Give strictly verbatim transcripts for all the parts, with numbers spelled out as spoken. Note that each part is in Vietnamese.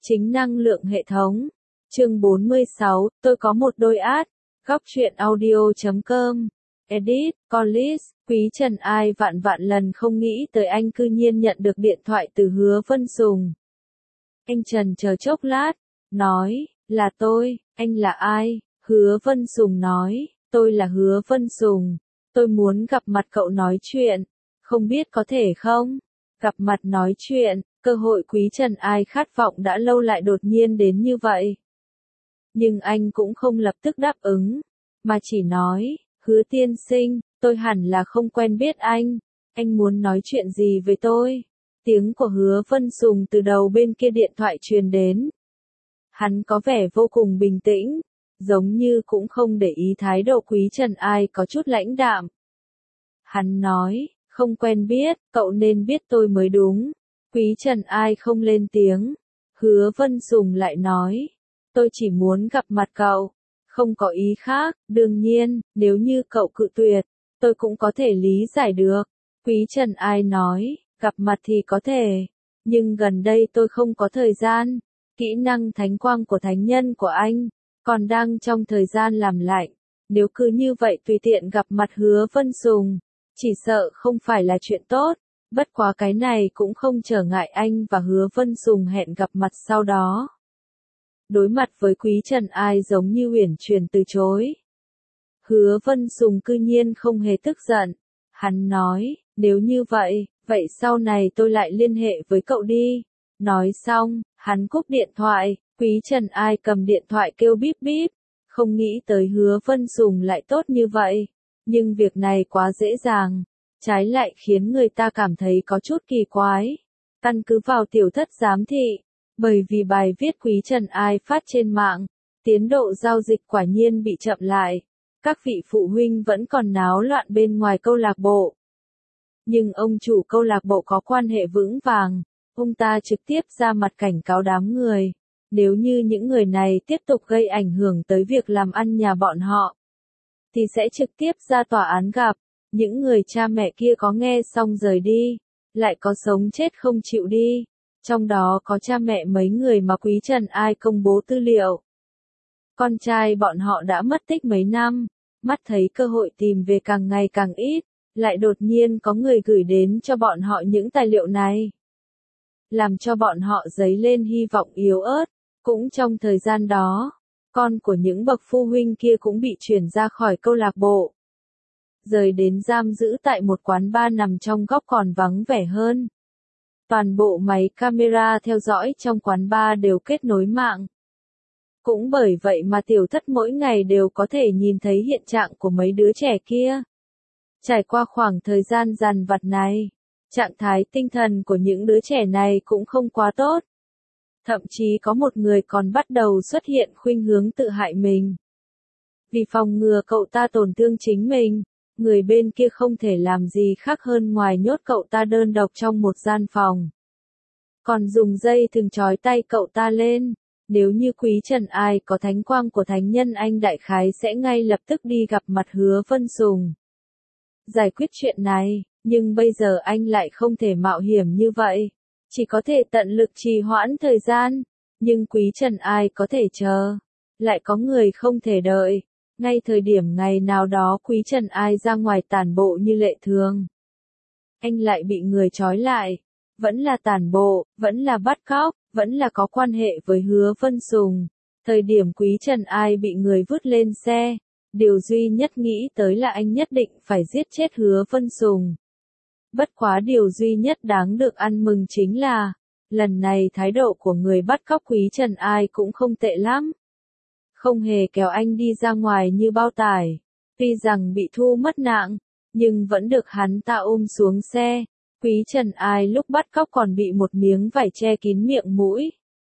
Chính năng lượng hệ thống. Chương bốn mươi sáu, tôi có một đôi át. Góc truyện audio chấm com. Edit, Collis, Quý Trần ai vạn vạn lần không nghĩ tới anh cư nhiên nhận được điện thoại từ Hứa Vân Sùng. Anh Trần chờ chốc lát, nói, là tôi, anh là ai? Hứa Vân Sùng nói, tôi là Hứa Vân Sùng, tôi muốn gặp mặt cậu nói chuyện, không biết có thể không? Gặp mặt nói chuyện, cơ hội Quý Trần ai khát vọng đã lâu lại đột nhiên đến như vậy. Nhưng anh cũng không lập tức đáp ứng, mà chỉ nói, Hứa tiên sinh, tôi hẳn là không quen biết anh, anh muốn nói chuyện gì với tôi? Tiếng của Hứa Vân Sùng từ đầu bên kia điện thoại truyền đến. Hắn có vẻ vô cùng bình tĩnh, giống như cũng không để ý thái độ Quý Trần ai có chút lãnh đạm. Hắn nói, không quen biết, cậu nên biết tôi mới đúng. Quý Trần ai không lên tiếng. Hứa Vân Sùng lại nói, tôi chỉ muốn gặp mặt cậu, không có ý khác, đương nhiên, nếu như cậu cự tuyệt, tôi cũng có thể lý giải được. Quý Trần ai nói, gặp mặt thì có thể, nhưng gần đây tôi không có thời gian, kỹ năng thánh quang của thánh nhân của anh, còn đang trong thời gian làm lạnh, nếu cứ như vậy tùy tiện gặp mặt Hứa Vân Sùng, chỉ sợ không phải là chuyện tốt, bất quá cái này cũng không trở ngại anh và Hứa Vân Sùng hẹn gặp mặt sau đó. Đối mặt với Quý Trần ai giống như uyển chuyển từ chối. Hứa Vân Sùng cư nhiên không hề tức giận, hắn nói, nếu như vậy, vậy sau này tôi lại liên hệ với cậu đi. Nói xong, hắn cúp điện thoại, Quý Trần ai cầm điện thoại kêu bíp bíp, không nghĩ tới Hứa Vân Sùng lại tốt như vậy, nhưng việc này quá dễ dàng, trái lại khiến người ta cảm thấy có chút kỳ quái. Căn cứ vào tiểu thất giám thị, bởi vì bài viết Quý Trần ai phát trên mạng, tiến độ giao dịch quả nhiên bị chậm lại, các vị phụ huynh vẫn còn náo loạn bên ngoài câu lạc bộ. Nhưng ông chủ câu lạc bộ có quan hệ vững vàng, ông ta trực tiếp ra mặt cảnh cáo đám người, nếu như những người này tiếp tục gây ảnh hưởng tới việc làm ăn nhà bọn họ, thì sẽ trực tiếp ra tòa án gặp. Những người cha mẹ kia có nghe xong rời đi, lại có sống chết không chịu đi, trong đó có cha mẹ mấy người mà Quý Trần ai công bố tư liệu. Con trai bọn họ đã mất tích mấy năm, mắt thấy cơ hội tìm về càng ngày càng ít, lại đột nhiên có người gửi đến cho bọn họ những tài liệu này, làm cho bọn họ dấy lên hy vọng yếu ớt. Cũng trong thời gian đó, con của những bậc phụ huynh kia cũng bị chuyển ra khỏi câu lạc bộ, rời đến giam giữ tại một quán bar nằm trong góc còn vắng vẻ hơn. Toàn bộ máy camera theo dõi trong quán bar đều kết nối mạng. Cũng bởi vậy mà tiểu thất mỗi ngày đều có thể nhìn thấy hiện trạng của mấy đứa trẻ kia. Trải qua khoảng thời gian dằn vặt này, trạng thái tinh thần của những đứa trẻ này cũng không quá tốt. Thậm chí có một người còn bắt đầu xuất hiện khuynh hướng tự hại mình. Vì phòng ngừa cậu ta tổn thương chính mình, người bên kia không thể làm gì khác hơn ngoài nhốt cậu ta đơn độc trong một gian phòng. Còn dùng dây thừng trói tay cậu ta lên. Nếu như Quý Trần ai có thánh quang của thánh nhân, anh đại khái sẽ ngay lập tức đi gặp mặt Hứa Vân Sùng, giải quyết chuyện này, nhưng bây giờ anh lại không thể mạo hiểm như vậy, chỉ có thể tận lực trì hoãn thời gian, nhưng Quý Trần ai có thể chờ, lại có người không thể đợi. Ngay thời điểm ngày nào đó Quý Trần ai ra ngoài tản bộ như lệ thường, anh lại bị người trói lại, vẫn là tản bộ, vẫn là bắt cóc, vẫn là có quan hệ với Hứa Vân Sùng. Thời điểm Quý Trần ai bị người vứt lên xe, điều duy nhất nghĩ tới là anh nhất định phải giết chết Hứa Vân Sùng. Bất quá điều duy nhất đáng được ăn mừng chính là, lần này thái độ của người bắt cóc Quý Trần ai cũng không tệ lắm. Không hề kéo anh đi ra ngoài như bao tải, tuy rằng bị thu mất nặng, nhưng vẫn được hắn ta ôm xuống xe. Quý Trần ai lúc bắt cóc còn bị một miếng vải che kín miệng mũi.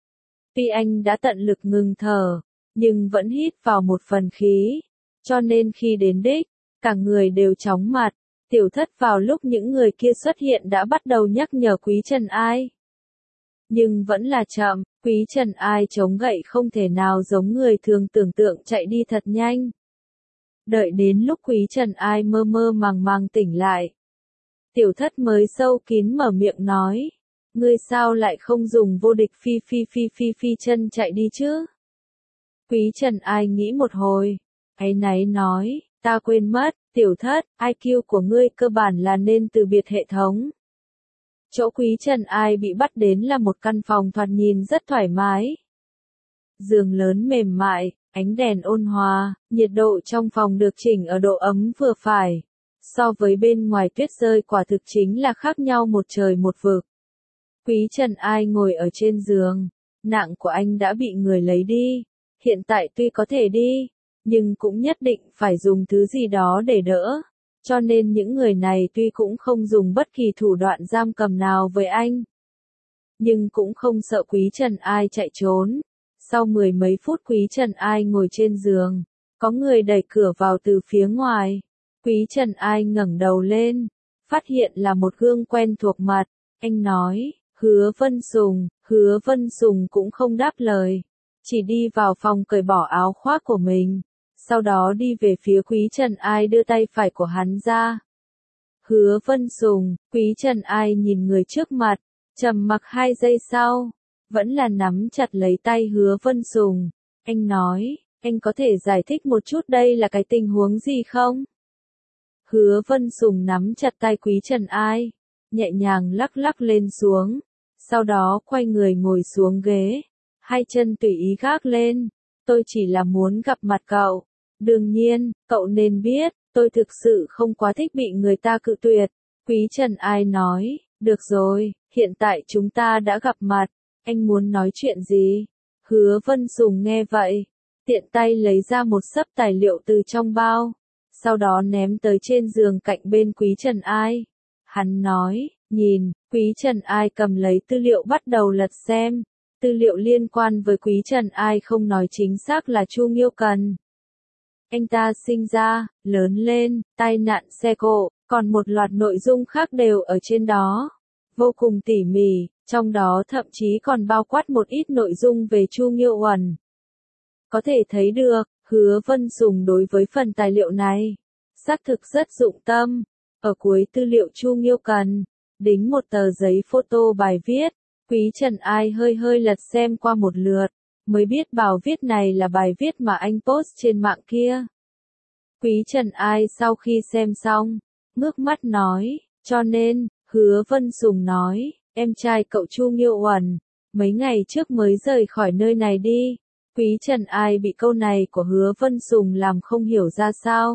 Tuy anh đã tận lực ngừng thở, nhưng vẫn hít vào một phần khí, cho nên khi đến đích, cả người đều chóng mặt. Tiểu thất vào lúc những người kia xuất hiện đã bắt đầu nhắc nhở Quý Trần ai. Nhưng vẫn là chậm, Quý Trần ai chống gậy không thể nào giống người thường tưởng tượng chạy đi thật nhanh. Đợi đến lúc Quý Trần ai mơ mơ màng màng tỉnh lại, tiểu thất mới sâu kín mở miệng nói, Ngươi sao lại không dùng vô địch phi phi phi phi phi chân chạy đi chứ? Quý Trần Ai nghĩ một hồi, áy náy nói, ta quên mất, tiểu thất, i kiu của ngươi cơ bản là nên từ biệt hệ thống. Chỗ Quý Trần Ai bị bắt đến là một căn phòng thoạt nhìn rất thoải mái. Giường lớn mềm mại, ánh đèn ôn hòa, nhiệt độ trong phòng được chỉnh ở độ ấm vừa phải. So với bên ngoài tuyết rơi quả thực chính là khác nhau một trời một vực. Quý Trần Ai ngồi ở trên giường, nạng của anh đã bị người lấy đi. Hiện tại tuy có thể đi, nhưng cũng nhất định phải dùng thứ gì đó để đỡ. Cho nên những người này tuy cũng không dùng bất kỳ thủ đoạn giam cầm nào với anh, nhưng cũng không sợ Quý Trần Ai chạy trốn. Sau mười mấy phút Quý Trần Ai ngồi trên giường, có người đẩy cửa vào từ phía ngoài. Quý Trần Ai ngẩng đầu lên, phát hiện là một gương quen thuộc mặt. Anh nói, Hứa Vân Sùng, Hứa Vân Sùng cũng không đáp lời, chỉ đi vào phòng cởi bỏ áo khoác của mình. Sau đó đi về phía Quý Trần Ai đưa tay phải của hắn ra. Hứa Vân Sùng, Quý Trần Ai nhìn người trước mặt, trầm mặc hai giây sau, vẫn là nắm chặt lấy tay Hứa Vân Sùng. Anh nói, anh có thể giải thích một chút đây là cái tình huống gì không? Hứa Vân Sùng nắm chặt tay Quý Trần Ai, nhẹ nhàng lắc lắc lên xuống, sau đó quay người ngồi xuống ghế, hai chân tùy ý gác lên. Tôi chỉ là muốn gặp mặt cậu. Đương nhiên, cậu nên biết, tôi thực sự không quá thích bị người ta cự tuyệt. Quý Trần Ai nói, được rồi, hiện tại chúng ta đã gặp mặt, anh muốn nói chuyện gì? Hứa Vân Sùng nghe vậy, tiện tay lấy ra một xấp tài liệu từ trong bao, sau đó ném tới trên giường cạnh bên Quý Trần Ai. Hắn nói, nhìn, Quý Trần Ai cầm lấy tư liệu bắt đầu lật xem. Tư liệu liên quan với Quý Trần Ai không nói chính xác là Chu Nghiêu Cần. Anh ta sinh ra, lớn lên, tai nạn xe cộ, còn một loạt nội dung khác đều ở trên đó. Vô cùng tỉ mỉ, trong đó thậm chí còn bao quát một ít nội dung về Chu Nghiêu Uẩn. Có thể thấy được, Hứa Vân Sùng đối với phần tài liệu này, xác thực rất dụng tâm. Ở cuối tư liệu Chu Nghiêu Cần, đính một tờ giấy photo bài viết. Quý Trần Ai hơi hơi lật xem qua một lượt, mới biết bài viết này là bài viết mà anh post trên mạng kia. Quý Trần Ai sau khi xem xong, ngước mắt nói, cho nên, Hứa Vân Sùng nói, em trai cậu Chu Nghiêu Uẩn, mấy ngày trước mới rời khỏi nơi này đi. Quý Trần Ai bị câu này của Hứa Vân Sùng làm không hiểu ra sao.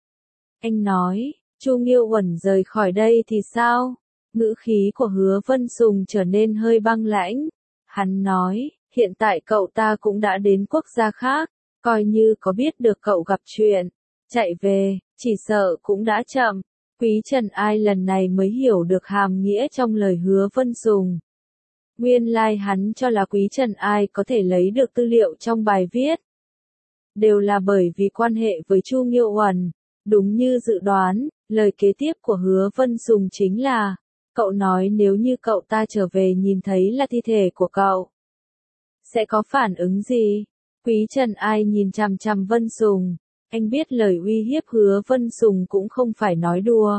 Anh nói, Chu Nghiêu Uẩn rời khỏi đây thì sao? Ngữ khí của Hứa Vân Sùng trở nên hơi băng lãnh. Hắn nói, hiện tại cậu ta cũng đã đến quốc gia khác, coi như có biết được cậu gặp chuyện, chạy về, chỉ sợ cũng đã chậm. Quý Trần Ai lần này mới hiểu được hàm nghĩa trong lời Hứa Vân Sùng. Nguyên lai like hắn cho là Quý Trần Ai có thể lấy được tư liệu trong bài viết, đều là bởi vì quan hệ với Chu Nghiêu Uẩn. Đúng như dự đoán, lời kế tiếp của Hứa Vân Sùng chính là, cậu nói nếu như cậu ta trở về nhìn thấy là thi thể của cậu, sẽ có phản ứng gì? Quý Trần Ai nhìn chằm chằm Vân Sùng, anh biết lời uy hiếp Hứa Vân Sùng cũng không phải nói đùa.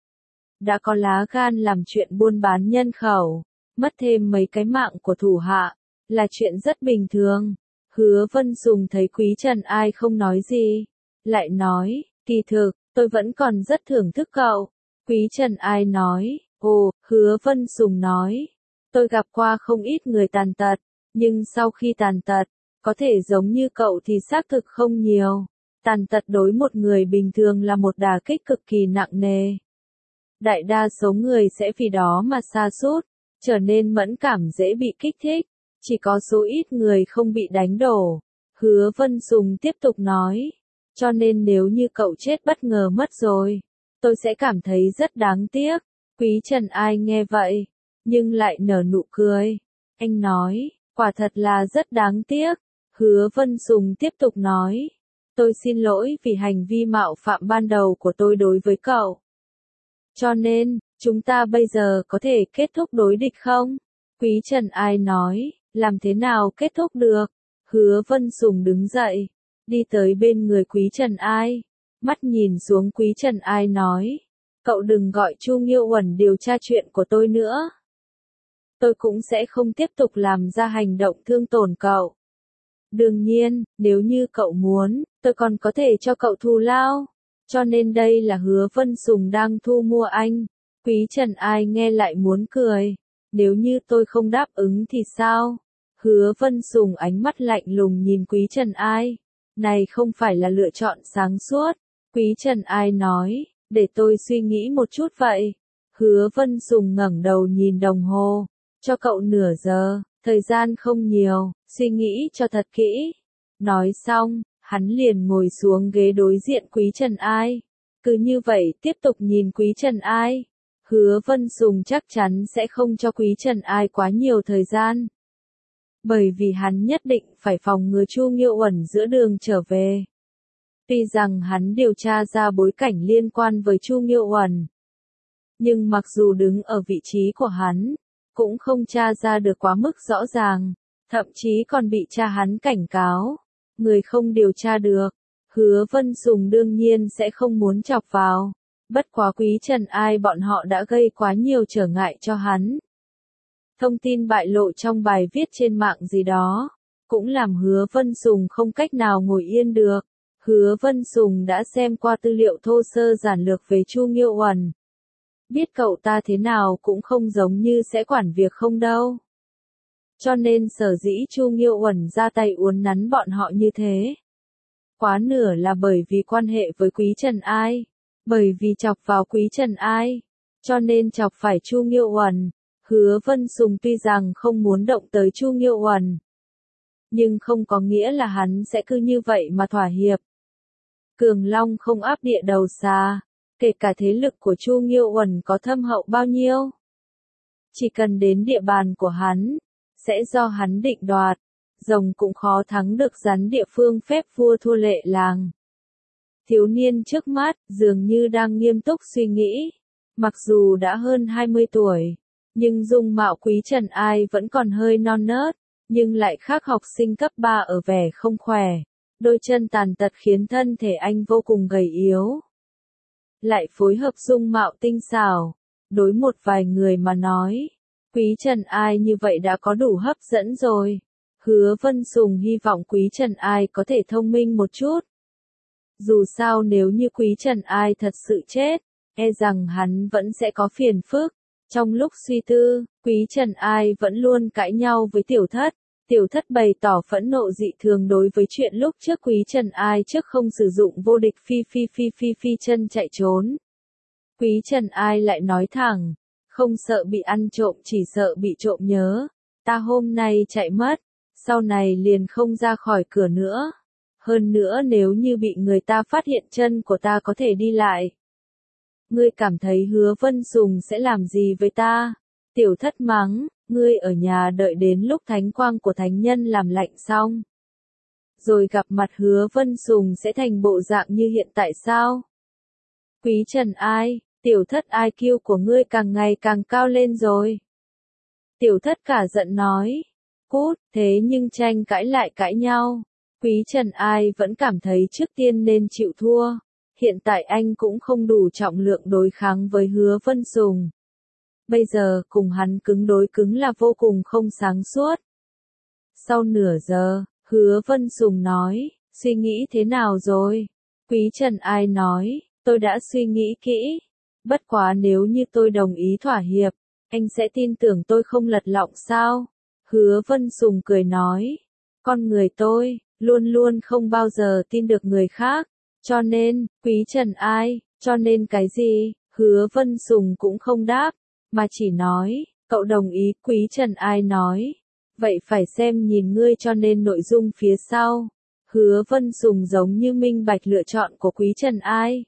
Đã có lá gan làm chuyện buôn bán nhân khẩu, mất thêm mấy cái mạng của thủ hạ, là chuyện rất bình thường. Hứa Vân Sùng thấy Quý Trần Ai không nói gì, lại nói, kỳ thực, tôi vẫn còn rất thưởng thức cậu. Quý Trần Ai nói, ồ, Hứa Vân Sùng nói, tôi gặp qua không ít người tàn tật, nhưng sau khi tàn tật, có thể giống như cậu thì xác thực không nhiều. Tàn tật đối một người bình thường là một đả kích cực kỳ nặng nề. Đại đa số người sẽ vì đó mà sa sút, trở nên mẫn cảm dễ bị kích thích, chỉ có số ít người không bị đánh đổ. Hứa Vân Sùng tiếp tục nói, cho nên nếu như cậu chết bất ngờ mất rồi, tôi sẽ cảm thấy rất đáng tiếc. Quý Trần Ai nghe vậy, nhưng lại nở nụ cười. Anh nói, quả thật là rất đáng tiếc. Hứa Vân Sùng tiếp tục nói, tôi xin lỗi vì hành vi mạo phạm ban đầu của tôi đối với cậu. Cho nên, chúng ta bây giờ có thể kết thúc đối địch không? Quý Trần Ai nói, làm thế nào kết thúc được? Hứa Vân Sùng đứng dậy, đi tới bên người Quý Trần Ai, mắt nhìn xuống Quý Trần Ai nói, cậu đừng gọi Chu Nghiêu Uẩn điều tra chuyện của tôi nữa. tôi cũng sẽ không tiếp tục làm ra hành động thương tổn cậu. Đương nhiên, nếu như cậu muốn, tôi còn có thể cho cậu thù lao. Cho nên đây là Hứa Vân Sùng đang thu mua anh. Quý Trần Ai nghe lại muốn cười. Nếu như tôi không đáp ứng thì sao? Hứa Vân Sùng ánh mắt lạnh lùng nhìn Quý Trần Ai. Này không phải là lựa chọn sáng suốt. Quý Trần Ai nói, để tôi suy nghĩ một chút vậy. Hứa Vân Sùng ngẩng đầu nhìn đồng hồ. Cho cậu nửa giờ, thời gian không nhiều, suy nghĩ cho thật kỹ. Nói xong, hắn liền ngồi xuống ghế đối diện Quý Trần Ai. Cứ như vậy tiếp tục nhìn Quý Trần Ai. Hứa Vân Sùng chắc chắn sẽ không cho Quý Trần Ai quá nhiều thời gian. Bởi vì hắn nhất định phải phòng ngừa Chu Nghiêu Uẩn giữa đường trở về. Tuy rằng hắn điều tra ra bối cảnh liên quan với Chu Nghiêu Uẩn, nhưng mặc dù đứng ở vị trí của hắn, cũng không tra ra được quá mức rõ ràng, thậm chí còn bị cha hắn cảnh cáo. Người không điều tra được, Hứa Vân Sùng đương nhiên sẽ không muốn chọc vào. Bất quá Quý Trần Ai bọn họ đã gây quá nhiều trở ngại cho hắn. Thông tin bại lộ trong bài viết trên mạng gì đó, cũng làm Hứa Vân Sùng không cách nào ngồi yên được. Hứa Vân Sùng đã xem qua tư liệu thô sơ giản lược về Chu Nghiêu Uẩn. Biết cậu ta thế nào cũng không giống như sẽ quản việc không đâu. Cho nên sở dĩ Chu Nghiêu Uẩn ra tay uốn nắn bọn họ như thế. Quá nửa là bởi vì quan hệ với Quý Trần Ai. Bởi vì chọc vào Quý Trần Ai. Cho nên chọc phải Chu Nghiêu Uẩn. Hứa Vân Sùng tuy rằng không muốn động tới Chu Nghiêu Uẩn, nhưng không có nghĩa là hắn sẽ cứ như vậy mà thỏa hiệp. Cường Long không áp địa đầu xà, kể cả thế lực của Chu Nghiêu Uẩn có thâm hậu bao nhiêu. Chỉ cần đến địa bàn của hắn, sẽ do hắn định đoạt, rồng cũng khó thắng được rắn địa phương phép vua thua lệ làng. Thiếu niên trước mắt, dường như đang nghiêm túc suy nghĩ, mặc dù đã hơn hai mươi tuổi, nhưng dung mạo Quý Trần Ai vẫn còn hơi non nớt, nhưng lại khác học sinh cấp ba ở vẻ không khỏe, đôi chân tàn tật khiến thân thể anh vô cùng gầy yếu. Lại phối hợp dung mạo tinh xảo, đối một vài người mà nói, Quý Trần Ai như vậy đã có đủ hấp dẫn rồi. Hứa Vân Sùng hy vọng Quý Trần Ai có thể thông minh một chút. Dù sao nếu như Quý Trần Ai thật sự chết, e rằng hắn vẫn sẽ có phiền phức. Trong lúc suy tư, Quý Trần Ai vẫn luôn cãi nhau với Tiểu Thất. Tiểu Thất bày tỏ phẫn nộ dị thường đối với chuyện lúc trước Quý Trần Ai trước không sử dụng vô địch phi phi phi phi phi chân chạy trốn. Quý Trần Ai lại nói thẳng, không sợ bị ăn trộm chỉ sợ bị trộm nhớ. Ta hôm nay chạy mất, sau này liền không ra khỏi cửa nữa. Hơn nữa nếu như bị người ta phát hiện chân của ta có thể đi lại. Ngươi cảm thấy Hứa Vân Sùng sẽ làm gì với ta? Tiểu Thất mắng, ngươi ở nhà đợi đến lúc thánh quang của thánh nhân làm lạnh xong. Rồi gặp mặt Hứa Vân Sùng sẽ thành bộ dạng như hiện tại sao? Quý Trần Ai, Tiểu Thất i kiu của ngươi càng ngày càng cao lên rồi. Tiểu Thất cả giận nói, cút, thế nhưng tranh cãi lại cãi nhau. Quý Trần Ai vẫn cảm thấy trước tiên nên chịu thua. Hiện tại anh cũng không đủ trọng lượng đối kháng với Hứa Vân Sùng. Bây giờ cùng hắn cứng đối cứng là vô cùng không sáng suốt. Sau nửa giờ, Hứa Vân Sùng nói, suy nghĩ thế nào rồi? Quý Trần Ai nói, tôi đã suy nghĩ kỹ. Bất quá nếu như tôi đồng ý thỏa hiệp, anh sẽ tin tưởng tôi không lật lọng sao? Hứa Vân Sùng cười nói, con người tôi, luôn luôn không bao giờ tin được người khác. Cho nên, Quý Trần Ai, cho nên cái gì? Hứa Vân Sùng cũng không đáp, mà chỉ nói, cậu đồng ý. Quý Trần Ai nói, vậy phải xem nhìn ngươi cho nên nội dung phía sau. Hứa Vân Sùng giống như minh bạch lựa chọn của Quý Trần Ai.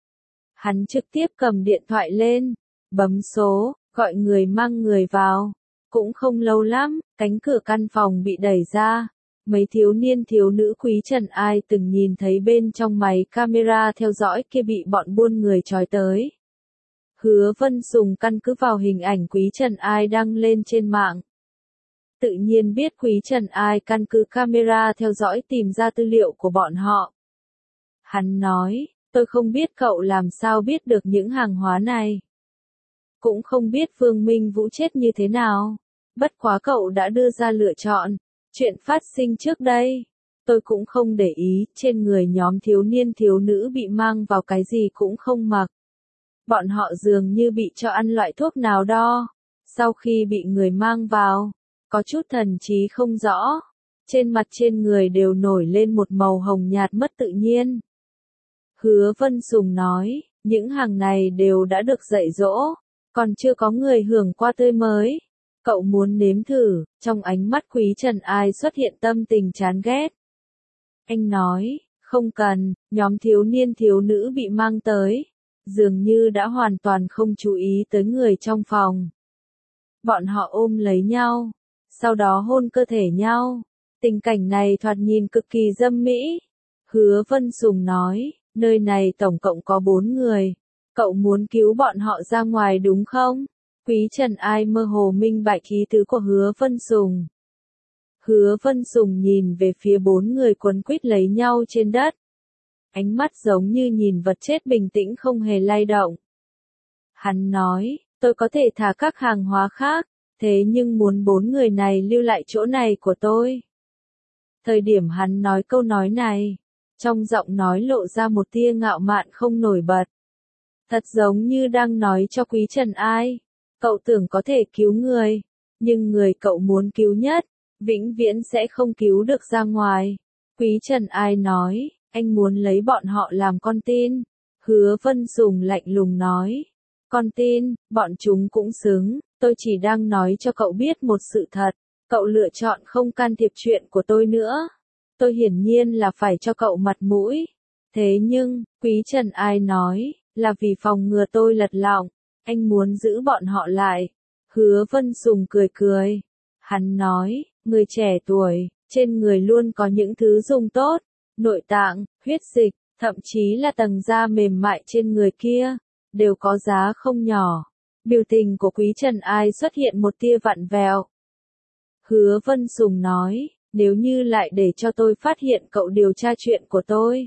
Hắn trực tiếp cầm điện thoại lên, bấm số, gọi người mang người vào. Cũng không lâu lắm, cánh cửa căn phòng bị đẩy ra. Mấy thiếu niên thiếu nữ Quý Trần Ai từng nhìn thấy bên trong máy camera theo dõi kia bị bọn buôn người trói tới. Hứa Vân Sùng căn cứ vào hình ảnh Quý Trần Ai đăng lên trên mạng. Tự nhiên biết Quý Trần Ai căn cứ camera theo dõi tìm ra tư liệu của bọn họ. Hắn nói, tôi không biết cậu làm sao biết được những hàng hóa này. Cũng không biết Vương Minh Vũ chết như thế nào. Bất quá cậu đã đưa ra lựa chọn. Chuyện phát sinh trước đây, tôi cũng không để ý, trên người nhóm thiếu niên thiếu nữ bị mang vào cái gì cũng không mặc. Bọn họ dường như bị cho ăn loại thuốc nào đó. Sau khi bị người mang vào, có chút thần trí không rõ. Trên mặt trên người đều nổi lên một màu hồng nhạt mất tự nhiên. Hứa Vân Sùng nói, những hàng này đều đã được dạy dỗ, còn chưa có người hưởng qua tươi mới. Cậu muốn nếm thử, trong ánh mắt Quý Trần Ai xuất hiện tâm tình chán ghét. Anh nói, không cần, nhóm thiếu niên thiếu nữ bị mang tới, dường như đã hoàn toàn không chú ý tới người trong phòng. Bọn họ ôm lấy nhau, sau đó hôn cơ thể nhau. Tình cảnh này thoạt nhìn cực kỳ dâm mỹ. Hứa Vân Sùng nói, nơi này tổng cộng có bốn người. Cậu muốn cứu bọn họ ra ngoài đúng không? Quý Trần Ai mơ hồ minh bạch ý tứ của Hứa Vân Sùng. Hứa Vân Sùng nhìn về phía bốn người quấn quýt lấy nhau trên đất. Ánh mắt giống như nhìn vật chết bình tĩnh không hề lay động. Hắn nói, tôi có thể thả các hàng hóa khác, thế nhưng muốn bốn người này lưu lại chỗ này của tôi. Thời điểm hắn nói câu nói này, trong giọng nói lộ ra một tia ngạo mạn không nổi bật. Thật giống như đang nói cho Quý Trần Ai, cậu tưởng có thể cứu người, nhưng người cậu muốn cứu nhất, vĩnh viễn sẽ không cứu được ra ngoài. Quý Trần Ai nói, anh muốn lấy bọn họ làm con tin. Hứa Vân Sùng lạnh lùng nói, con tin, bọn chúng cũng xứng, tôi chỉ đang nói cho cậu biết một sự thật. Cậu lựa chọn không can thiệp chuyện của tôi nữa. Tôi hiển nhiên là phải cho cậu mặt mũi. Thế nhưng, Quý Trần Ai nói, là vì phòng ngừa tôi lật lọng, anh muốn giữ bọn họ lại. Hứa Vân Sùng cười cười. Hắn nói, người trẻ tuổi, trên người luôn có những thứ dùng tốt, nội tạng, huyết dịch, thậm chí là tầng da mềm mại trên người kia, đều có giá không nhỏ. Biểu tình của Quý Trần Ai xuất hiện một tia vặn vẹo. Hứa Vân Sùng nói, nếu như lại để cho tôi phát hiện cậu điều tra chuyện của tôi.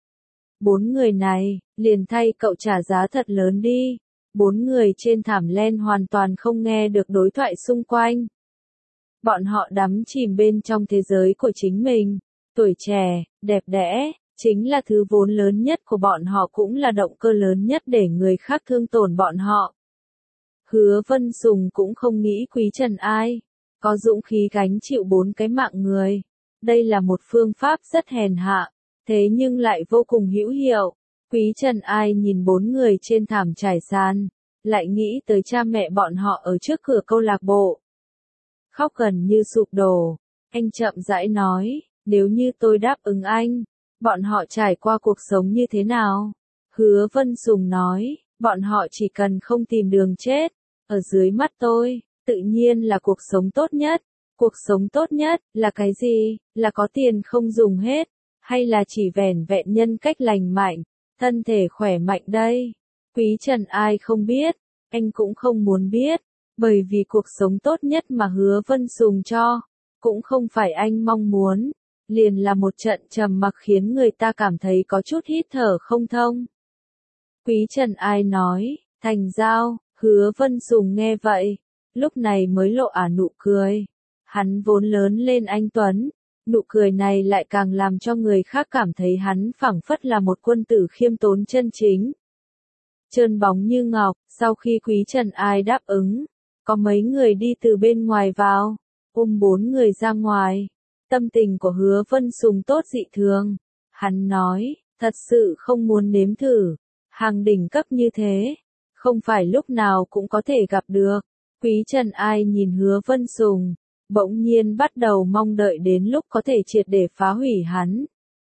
Bốn người này, liền thay cậu trả giá thật lớn đi. Bốn người trên thảm len hoàn toàn không nghe được đối thoại xung quanh. Bọn họ đắm chìm bên trong thế giới của chính mình. Tuổi trẻ, đẹp đẽ, chính là thứ vốn lớn nhất của bọn họ, cũng là động cơ lớn nhất để người khác thương tổn bọn họ. Hứa Vân Sùng cũng không nghĩ Quý Trần Ai có dũng khí gánh chịu bốn cái mạng người. Đây là một phương pháp rất hèn hạ, thế nhưng lại vô cùng hữu hiệu. Quý Trần Ai nhìn bốn người trên thảm trải sàn, lại nghĩ tới cha mẹ bọn họ ở trước cửa câu lạc bộ. Khóc gần như sụp đổ, anh chậm rãi nói, nếu như tôi đáp ứng anh, bọn họ trải qua cuộc sống như thế nào? Hứa Vân Sùng nói, bọn họ chỉ cần không tìm đường chết, ở dưới mắt tôi, tự nhiên là cuộc sống tốt nhất. Cuộc sống tốt nhất, là cái gì? Là có tiền không dùng hết, hay là chỉ vẻn vẹn nhân cách lành mạnh, thân thể khỏe mạnh đây? Quý Trần Ai không biết, anh cũng không muốn biết, bởi vì cuộc sống tốt nhất mà Hứa Vân Sùng cho, cũng không phải anh mong muốn, liền là một trận trầm mặc khiến người ta cảm thấy có chút hít thở không thông. Quý Trần Ai nói, thành giao. Hứa Vân Sùng nghe vậy, lúc này mới lộ ả nụ cười. Hắn vốn lớn lên anh tuấn, nụ cười này lại càng làm cho người khác cảm thấy hắn phảng phất là một quân tử khiêm tốn chân chính. Trơn bóng như ngọc, sau khi Quý Trần Ai đáp ứng, có mấy người đi từ bên ngoài vào, ôm bốn người ra ngoài. Tâm tình của Hứa Vân Sùng tốt dị thường. Hắn nói, thật sự không muốn nếm thử, hàng đỉnh cấp như thế, không phải lúc nào cũng có thể gặp được. Quý Trần Ai nhìn Hứa Vân Sùng, bỗng nhiên bắt đầu mong đợi đến lúc có thể triệt để phá hủy hắn.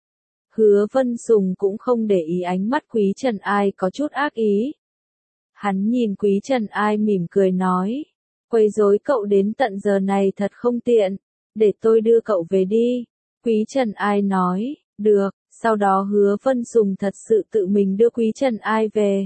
Hứa Vân Sùng cũng không để ý ánh mắt Quý Trần Ai có chút ác ý. Hắn nhìn Quý Trần Ai mỉm cười nói, quấy rối cậu đến tận giờ này thật không tiện, để tôi đưa cậu về đi. Quý Trần Ai nói, được, sau đó Hứa Vân Sùng thật sự tự mình đưa Quý Trần Ai về.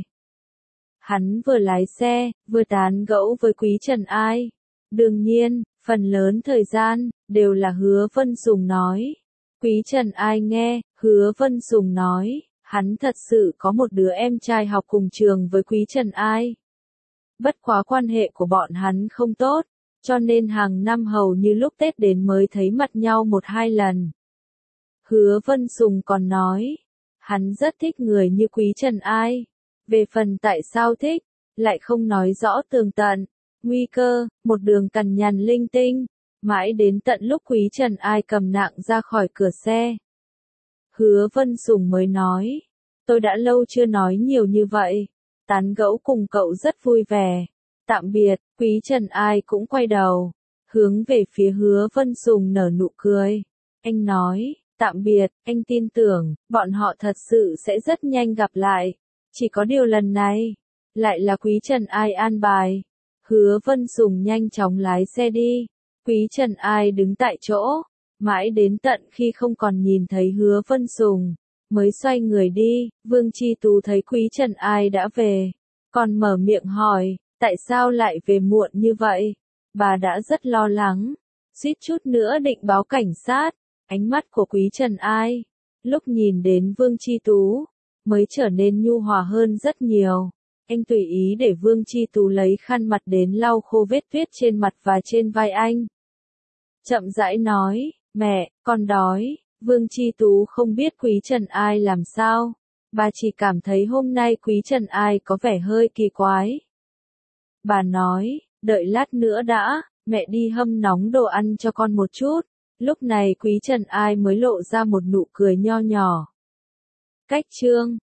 Hắn vừa lái xe, vừa tán gẫu với Quý Trần Ai. Đương nhiên, phần lớn thời gian, đều là Hứa Vân Sùng nói. Quý Trần Ai nghe, Hứa Vân Sùng nói, hắn thật sự có một đứa em trai học cùng trường với Quý Trần Ai. Bất quá quan hệ của bọn hắn không tốt, cho nên hàng năm hầu như lúc Tết đến mới thấy mặt nhau một hai lần. Hứa Vân Sùng còn nói, hắn rất thích người như Quý Trần Ai. Về phần tại sao thích, lại không nói rõ tường tận. Nguy cơ, một đường cằn nhằn linh tinh, mãi đến tận lúc Quý Trần Ai cầm nạng ra khỏi cửa xe. Hứa Vân Sùng mới nói, tôi đã lâu chưa nói nhiều như vậy, tán gẫu cùng cậu rất vui vẻ. Tạm biệt, Quý Trần Ai cũng quay đầu, hướng về phía Hứa Vân Sùng nở nụ cười. Anh nói, tạm biệt, anh tin tưởng, bọn họ thật sự sẽ rất nhanh gặp lại. Chỉ có điều lần này, lại là Quý Trần Ai an bài. Hứa Vân Sùng nhanh chóng lái xe đi. Quý Trần Ai đứng tại chỗ, mãi đến tận khi không còn nhìn thấy Hứa Vân Sùng, mới xoay người đi. Vương Chi Tú thấy Quý Trần Ai đã về, còn mở miệng hỏi, tại sao lại về muộn như vậy? Bà đã rất lo lắng, suýt chút nữa định báo cảnh sát. Ánh mắt của Quý Trần Ai, lúc nhìn đến Vương Chi Tú, mới trở nên nhu hòa hơn rất nhiều. Anh tùy ý để Vương Chi Tú lấy khăn mặt đến lau khô vết tuyết trên mặt và trên vai anh. Chậm rãi nói, mẹ, con đói. Vương Chi Tú không biết Quý Trần Ai làm sao. Bà chỉ cảm thấy hôm nay Quý Trần Ai có vẻ hơi kỳ quái. Bà nói, đợi lát nữa đã, mẹ đi hâm nóng đồ ăn cho con một chút. Lúc này Quý Trần Ai mới lộ ra một nụ cười nho nhỏ. Cách chương